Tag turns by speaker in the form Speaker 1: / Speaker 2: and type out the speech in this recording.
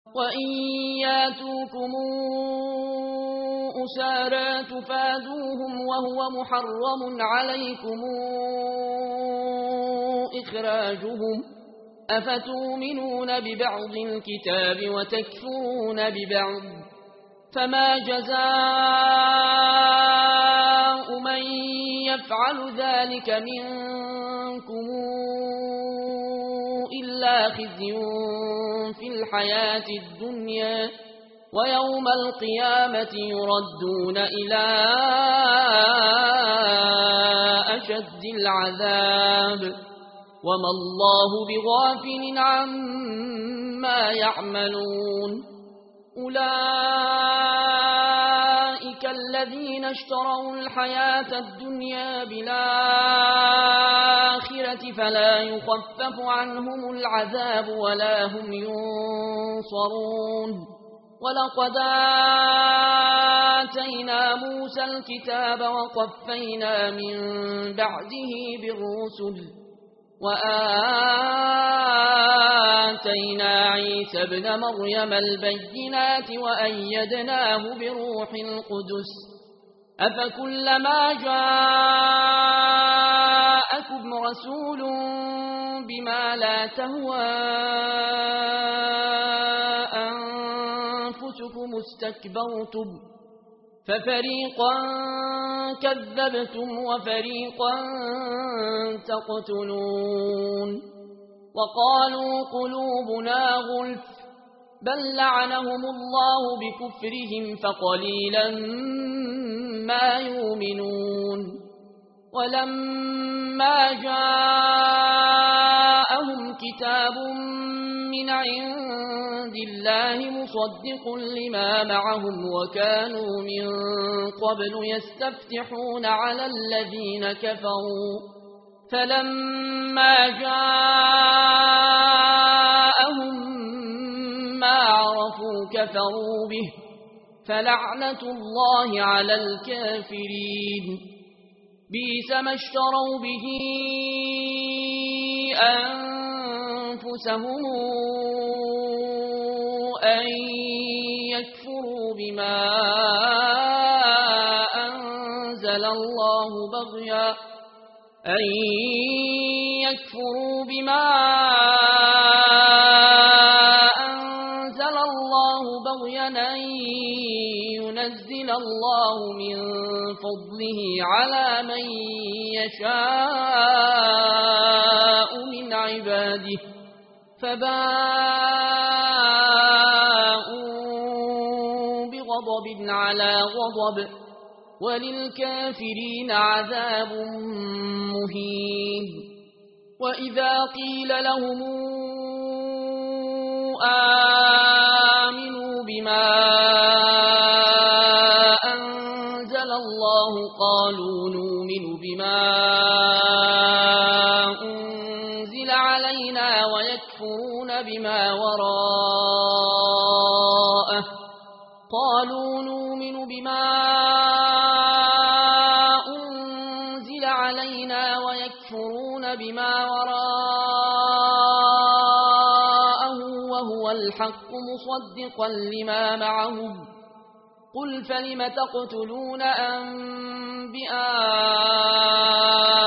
Speaker 1: وإن ياتوكم أسارى تفادوهم وهو محرم عليكم إخراجهم أفتؤمنون ببعض الكتاب وتكفرون ببعض فما جزاء من يفعل ذلك منكم إلا خزي في الحياة الدنيا ويوم القيامة يردون إلى أشد العذاب وما الله بغافل عما يعملون أولئك الذين اشتروا الحياة الدنيا بالآخرة فلا يخفف عنهم العذاب ولا هم ينصرون ولقد آتينا موسى الكتاب وقفينا من بعده بالرسل وآتينا عيسى ابن مريم البينات وأيدناه بروح القدس أفكلما جاءكم رسول بما لا تهوى أنفسكم استكبرتم ففريقا كذبتم وفريقا تقتلون وقالوا قلوبنا غلف بل لعنهم الله بكفرهم فقليلا ما يؤمنون ولما جاءهم كتاب من عند الله مصدق لما معهم وكانوا من قبل يستفتحون على الذين كفروا فلما جاءهم ما عرفوا كفروا به فلعنة الله على الكافرين بئس ما اشتروا به أنفسهم أن يكفروا بما أنزل الله بغيا أن ينزل الله من فضله على من يشاء من عباده فباءوا بغضب على غضب وللكافرين عذاب مهين وإذا قيل لهم آمنوا بما أنزل الله قالوا نؤمن بما أنزل علينا ويكفرون بما وراءه قالوا نؤمن بما أنزل علينا ويكفرون بما وراءه وهو الحق مصدقا لما معهم قل فلم تقتلون أنبياء